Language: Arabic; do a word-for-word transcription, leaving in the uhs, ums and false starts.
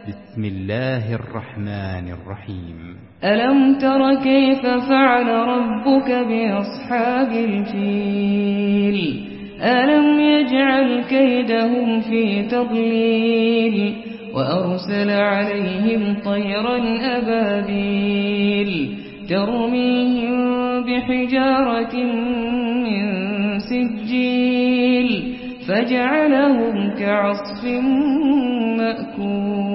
بسم الله الرحمن الرحيم. ألم تر كيف فعل ربك بأصحاب الفيل ألم يجعل كيدهم في تضليل وأرسل عليهم طيرا أبابيل ترميهم بحجارة من سجيل فجعلهم كعصف مأكول.